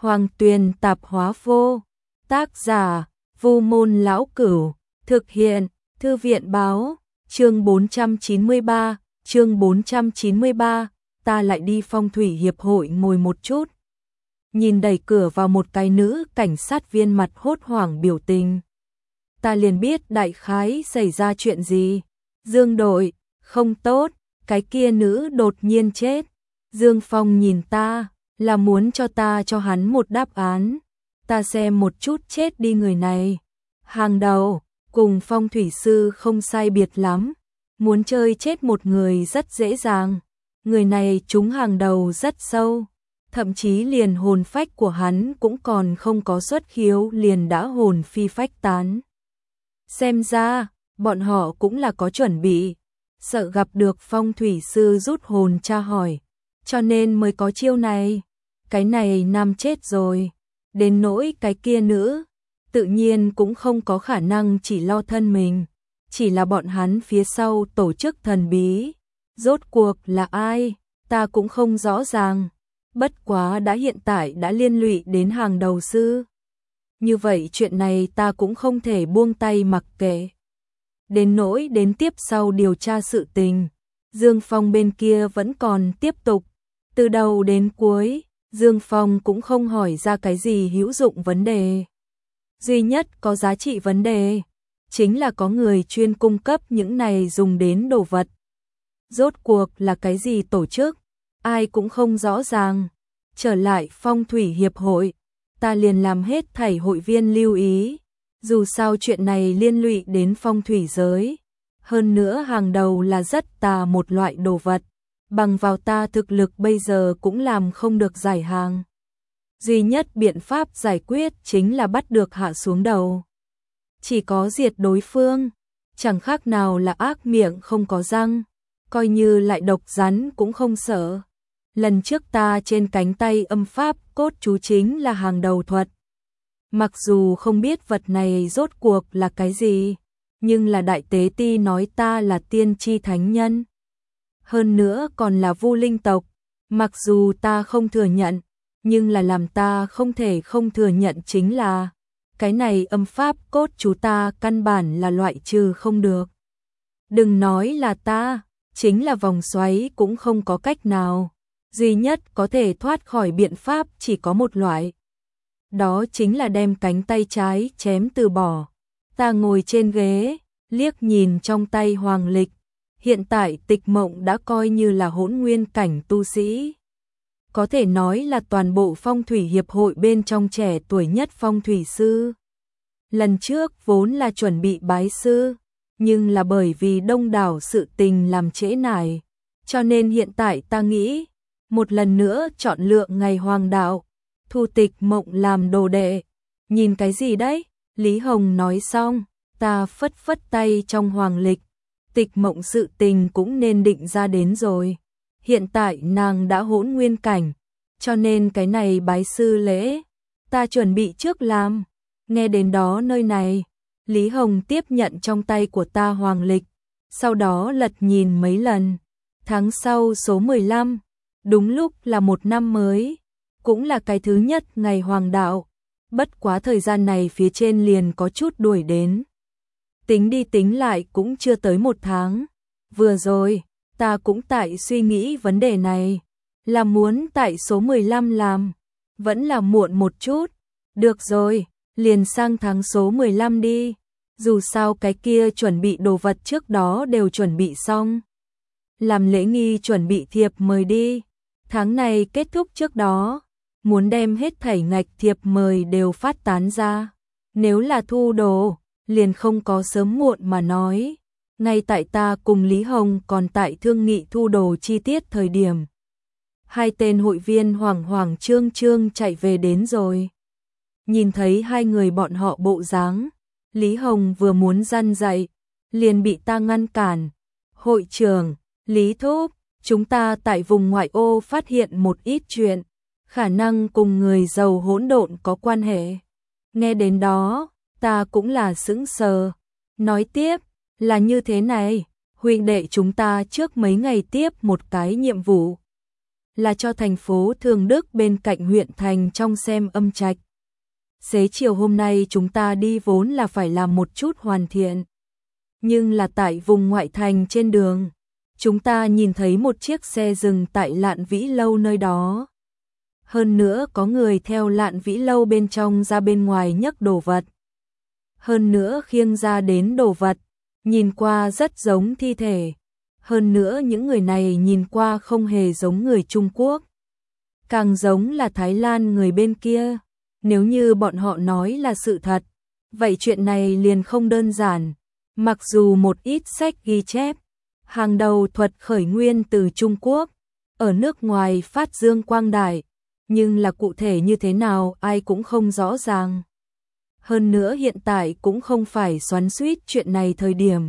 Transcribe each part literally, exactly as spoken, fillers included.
Hoàng Tuyền Tạp Hóa Vô. Tác giả: Vu Môn Lão Cửu. Thực hiện: Thư viện báo. Chương bốn trăm chín mươi ba, chương bốn trăm chín mươi ba, ta lại đi phong thủy hiệp hội ngồi một chút. Nhìn đẩy cửa vào một cái nữ cảnh sát viên mặt hốt hoảng biểu tình. Ta liền biết đại khái xảy ra chuyện gì. Dương đội, không tốt, cái kia nữ đột nhiên chết. Dương Phong nhìn ta, là muốn cho ta cho hắn một đáp án. Ta xem một chút chết đi người này. Hàng đầu, cùng phong thủy sư không sai biệt lắm. Muốn chơi chết một người rất dễ dàng. Người này trúng hàng đầu rất sâu. Thậm chí liền hồn phách của hắn cũng còn không có xuất khiếu liền đã hồn phi phách tán. Xem ra, bọn họ cũng là có chuẩn bị. Sợ gặp được phong thủy sư rút hồn tra hỏi. Cho nên mới có chiêu này. Cái này nam chết rồi. Đến nỗi cái kia nữ, tự nhiên cũng không có khả năng chỉ lo thân mình. Chỉ là bọn hắn phía sau tổ chức thần bí. Rốt cuộc là ai, ta cũng không rõ ràng. Bất quá đã hiện tại đã liên lụy đến hàng đầu sư. Như vậy chuyện này ta cũng không thể buông tay mặc kệ. Đến nỗi đến tiếp sau điều tra sự tình, Dương Phong bên kia vẫn còn tiếp tục. Từ đầu đến cuối, Dương Phong cũng không hỏi ra cái gì hữu dụng vấn đề. Duy nhất có giá trị vấn đề, chính là có người chuyên cung cấp những này dùng đến đồ vật. Rốt cuộc là cái gì tổ chức, ai cũng không rõ ràng. Trở lại phong thủy hiệp hội, ta liền làm hết thảy hội viên lưu ý. Dù sao chuyện này liên lụy đến phong thủy giới. Hơn nữa hàng đầu là rất tà một loại đồ vật. Bằng vào ta thực lực bây giờ cũng làm không được giải hàng. Duy nhất biện pháp giải quyết chính là bắt được hạ xuống đầu. Chỉ có diệt đối phương, chẳng khác nào là ác miệng không có răng. Coi như lại độc rắn cũng không sợ. Lần trước ta trên cánh tay âm pháp cốt chú chính là hàng đầu thuật. Mặc dù không biết vật này rốt cuộc là cái gì, nhưng là đại tế ti nói ta là tiên tri thánh nhân. Hơn nữa còn là Vu linh tộc, mặc dù ta không thừa nhận, nhưng là làm ta không thể không thừa nhận chính là cái này âm pháp cốt chú ta căn bản là loại trừ không được. Đừng nói là ta, chính là vòng xoáy cũng không có cách nào. Duy nhất có thể thoát khỏi biện pháp chỉ có một loại. Đó chính là đem cánh tay trái chém từ bỏ. Ta ngồi trên ghế, liếc nhìn trong tay hoàng lịch. Hiện tại Tịch Mộng đã coi như là hỗn nguyên cảnh tu sĩ. Có thể nói là toàn bộ phong thủy hiệp hội bên trong trẻ tuổi nhất phong thủy sư. Lần trước vốn là chuẩn bị bái sư, nhưng là bởi vì đông đảo sự tình làm trễ nải. Cho nên hiện tại ta nghĩ, một lần nữa chọn lựa ngày hoàng đạo, thu Tịch Mộng làm đồ đệ. Nhìn cái gì đấy? Lý Hồng nói xong, ta phất phất tay trong hoàng lịch. Tịch Mộng sự tình cũng nên định ra đến rồi. Hiện tại nàng đã hỗn nguyên cảnh, cho nên cái này bái sư lễ, ta chuẩn bị trước làm. Nghe đến đó nơi này, Lý Hồng tiếp nhận trong tay của ta hoàng lịch, sau đó lật nhìn mấy lần. Tháng sau số mười lăm, đúng lúc là một năm mới, cũng là cái thứ nhất ngày hoàng đạo. Bất quá thời gian này phía trên liền có chút đuổi đến. Tính đi tính lại cũng chưa tới một tháng. Vừa rồi, ta cũng tại suy nghĩ vấn đề này. Là muốn tại số mười lăm làm, vẫn là muộn một chút. Được rồi, liền sang tháng số mười lăm đi. Dù sao cái kia chuẩn bị đồ vật trước đó đều chuẩn bị xong. Làm lễ nghi chuẩn bị thiệp mời đi. Tháng này kết thúc trước đó, muốn đem hết thảy ngạch thiệp mời đều phát tán ra. Nếu là thu đồ, liền không có sớm muộn mà nói. Ngay tại ta cùng Lý Hồng còn tại thương nghị thu đồ chi tiết thời điểm. Hai tên hội viên hoảng hoảng trương trương chạy về đến rồi. Nhìn thấy hai người bọn họ bộ dáng, Lý Hồng vừa muốn răn dạy, liền bị ta ngăn cản. Hội trưởng, Lý Thúc, chúng ta tại vùng ngoại ô phát hiện một ít chuyện, khả năng cùng người giàu hỗn độn có quan hệ. Nghe đến đó, ta cũng là sững sờ. Nói tiếp, là như thế này, huynh đệ chúng ta trước mấy ngày tiếp một cái nhiệm vụ. là cho thành phố Thường Đức bên cạnh huyện thành trong xem âm trạch. Xế chiều hôm nay chúng ta đi vốn là phải làm một chút hoàn thiện. Nhưng là tại vùng ngoại thành trên đường, chúng ta nhìn thấy một chiếc xe dừng tại Lạn Vĩ Lâu nơi đó. Hơn nữa có người theo Lạn Vĩ Lâu bên trong ra bên ngoài nhấc đồ vật. Hơn nữa khiêng ra đến đồ vật, nhìn qua rất giống thi thể. Hơn nữa những người này nhìn qua không hề giống người Trung Quốc. Càng giống là Thái Lan người bên kia. Nếu như bọn họ nói là sự thật, vậy chuyện này liền không đơn giản. Mặc dù một ít sách ghi chép, hàng đầu thuật khởi nguyên từ Trung Quốc, ở nước ngoài phát dương quang đại, nhưng là cụ thể như thế nào ai cũng không rõ ràng. Hơn nữa hiện tại cũng không phải xoắn xuýt chuyện này thời điểm.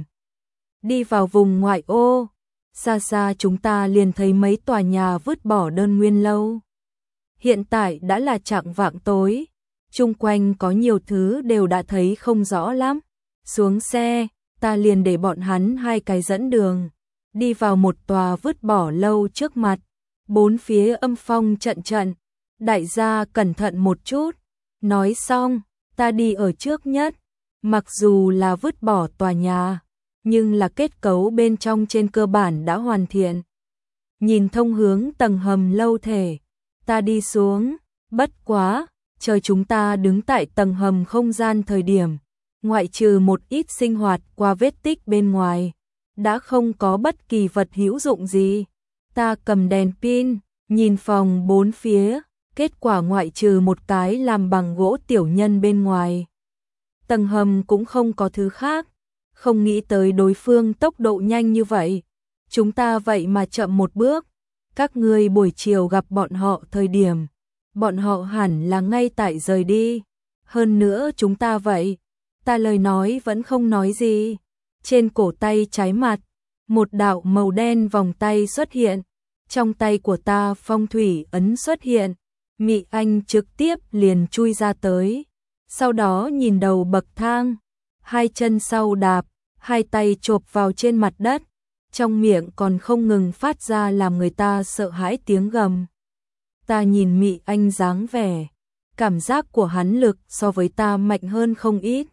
Đi vào vùng ngoại ô, xa xa chúng ta liền thấy mấy tòa nhà vứt bỏ đơn nguyên lâu. Hiện tại đã là chạng vạng tối, chung quanh có nhiều thứ đều đã thấy không rõ lắm. Xuống xe, ta liền để bọn hắn hai cái dẫn đường, đi vào một tòa vứt bỏ lâu trước mặt, bốn phía âm phong trận trận, đại gia cẩn thận một chút. Nói xong, ta đi ở trước nhất, mặc dù là vứt bỏ tòa nhà, nhưng là kết cấu bên trong trên cơ bản đã hoàn thiện. Nhìn thông hướng tầng hầm lâu thể, ta đi xuống, bất quá, chờ chúng ta đứng tại tầng hầm không gian thời điểm, ngoại trừ một ít sinh hoạt qua vết tích bên ngoài, đã không có bất kỳ vật hữu dụng gì. Ta cầm đèn pin, nhìn phòng bốn phía, kết quả ngoại trừ một cái làm bằng gỗ tiểu nhân bên ngoài. Tầng hầm cũng không có thứ khác, không nghĩ tới đối phương tốc độ nhanh như vậy. Chúng ta vậy mà chậm một bước, các ngươi buổi chiều gặp bọn họ thời điểm, bọn họ hẳn là ngay tại rời đi. Hơn nữa chúng ta vậy, ta lời nói vẫn không nói gì. Trên cổ tay trái mặt, một đạo màu đen vòng tay xuất hiện. Trong tay của ta phong thủy ấn xuất hiện. Mị Anh trực tiếp liền chui ra tới. Sau đó nhìn đầu bậc thang, hai chân sau đạp, hai tay chộp vào trên mặt đất. Trong miệng còn không ngừng phát ra làm người ta sợ hãi tiếng gầm. Ta nhìn Mị Anh dáng vẻ, cảm giác của hắn lực so với ta mạnh hơn không ít.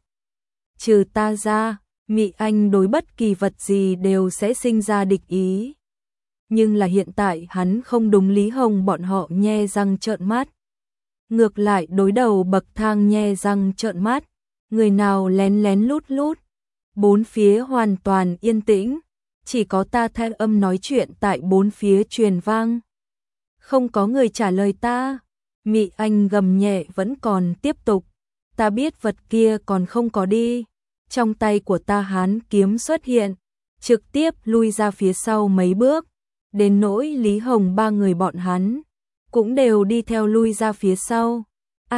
Trừ ta ra, Mị Anh đối bất kỳ vật gì đều sẽ sinh ra địch ý. Nhưng là hiện tại hắn không đúng Lý Hồng bọn họ nhe răng trợn mắt. Ngược lại đối đầu bậc thang nhe răng trợn mắt, người nào lén lén lút lút. Bốn phía hoàn toàn yên tĩnh, chỉ có ta thanh âm nói chuyện tại bốn phía truyền vang. Không có người trả lời ta. Mị Anh gầm nhẹ vẫn còn tiếp tục. Ta biết vật kia còn không có đi. Trong tay của ta hán kiếm xuất hiện, trực tiếp lui ra phía sau mấy bước. Đến nỗi Lý Hồng ba người bọn hắn cũng đều đi theo lui ra phía sau. A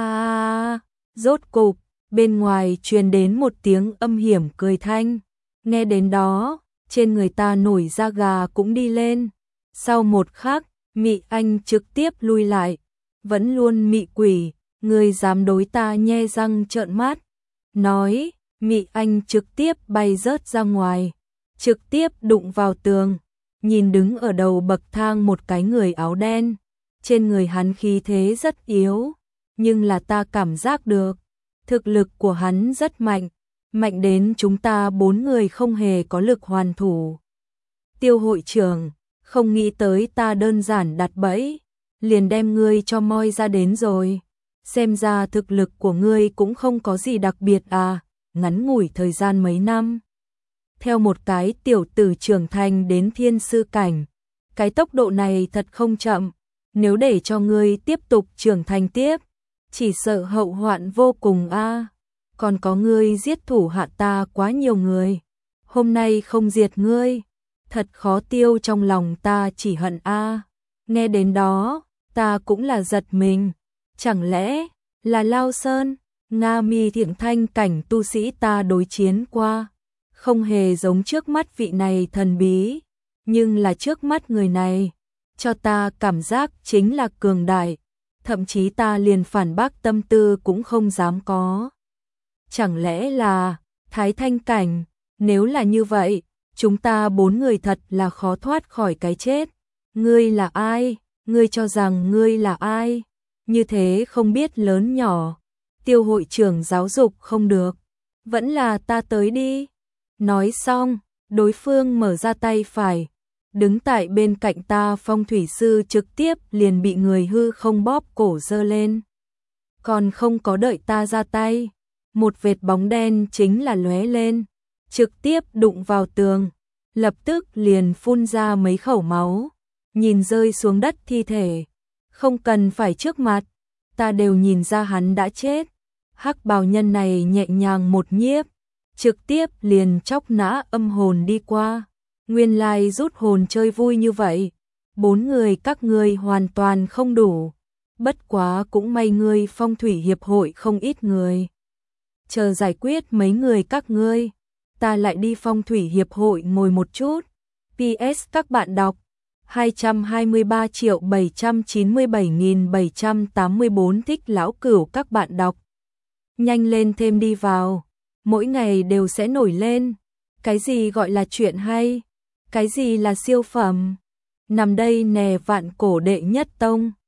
à, rốt cục, bên ngoài truyền đến một tiếng âm hiểm cười thanh. Nghe đến đó, trên người ta nổi da gà cũng đi lên. Sau một khắc, Mị Anh trực tiếp lui lại. Vẫn luôn mị quỷ, người dám đối ta nhe răng trợn mắt. Nói, Mị Anh trực tiếp bay rớt ra ngoài, trực tiếp đụng vào tường. Nhìn đứng ở đầu bậc thang một cái người áo đen, trên người hắn khí thế rất yếu, nhưng là ta cảm giác được, thực lực của hắn rất mạnh, mạnh đến chúng ta bốn người không hề có lực hoàn thủ. Tiêu hội trưởng, không nghĩ tới ta đơn giản đặt bẫy, liền đem ngươi cho moi ra đến rồi. Xem ra thực lực của ngươi cũng không có gì đặc biệt à, ngắn ngủi thời gian mấy năm. Theo một cái tiểu tử trưởng thành đến thiên sư cảnh, cái tốc độ này thật không chậm, nếu để cho ngươi tiếp tục trưởng thành tiếp, chỉ sợ hậu hoạn vô cùng a. À. Còn có ngươi giết thủ hạ ta quá nhiều người, hôm nay không diệt ngươi, thật khó tiêu trong lòng ta chỉ hận a. À. Nghe đến đó, ta cũng là giật mình, chẳng lẽ là Lao Sơn, Nga Mi Thiện Thanh cảnh tu sĩ ta đối chiến qua. Không hề giống trước mắt vị này thần bí, nhưng là trước mắt người này, cho ta cảm giác chính là cường đại, thậm chí ta liền phản bác tâm tư cũng không dám có. Chẳng lẽ là Thái Thanh cảnh, nếu là như vậy, chúng ta bốn người thật là khó thoát khỏi cái chết. Ngươi là ai? Ngươi cho rằng ngươi là ai? Như thế không biết lớn nhỏ. Tiêu hội trưởng giáo dục không được. Vẫn là ta tới đi. Nói xong, đối phương mở ra tay phải. Đứng tại bên cạnh ta phong thủy sư trực tiếp liền bị người hư không bóp cổ giơ lên. Còn không có đợi ta ra tay. Một vệt bóng đen chính là lóe lên. Trực tiếp đụng vào tường. Lập tức liền phun ra mấy khẩu máu. Nhìn rơi xuống đất thi thể. Không cần phải trước mặt. Ta đều nhìn ra hắn đã chết. Hắc bào nhân này nhẹ nhàng một nhiếp. Trực tiếp liền chóc nã âm hồn đi qua. Nguyên lai rút hồn chơi vui như vậy. Bốn người các ngươi hoàn toàn không đủ. Bất quá cũng may ngươi phong thủy hiệp hội không ít người. Chờ giải quyết mấy người các ngươi. Ta lại đi phong thủy hiệp hội ngồi một chút. pê ét các bạn đọc. hai trăm hai mươi ba triệu bảy trăm chín mươi bảy nghìn bảy trăm tám mươi bốn thích lão cửu các bạn đọc. Nhanh lên thêm đi vào. Mỗi ngày đều sẽ nổi lên. Cái gì gọi là chuyện hay? Cái gì là siêu phẩm? Nằm đây nè vạn cổ đệ nhất tông.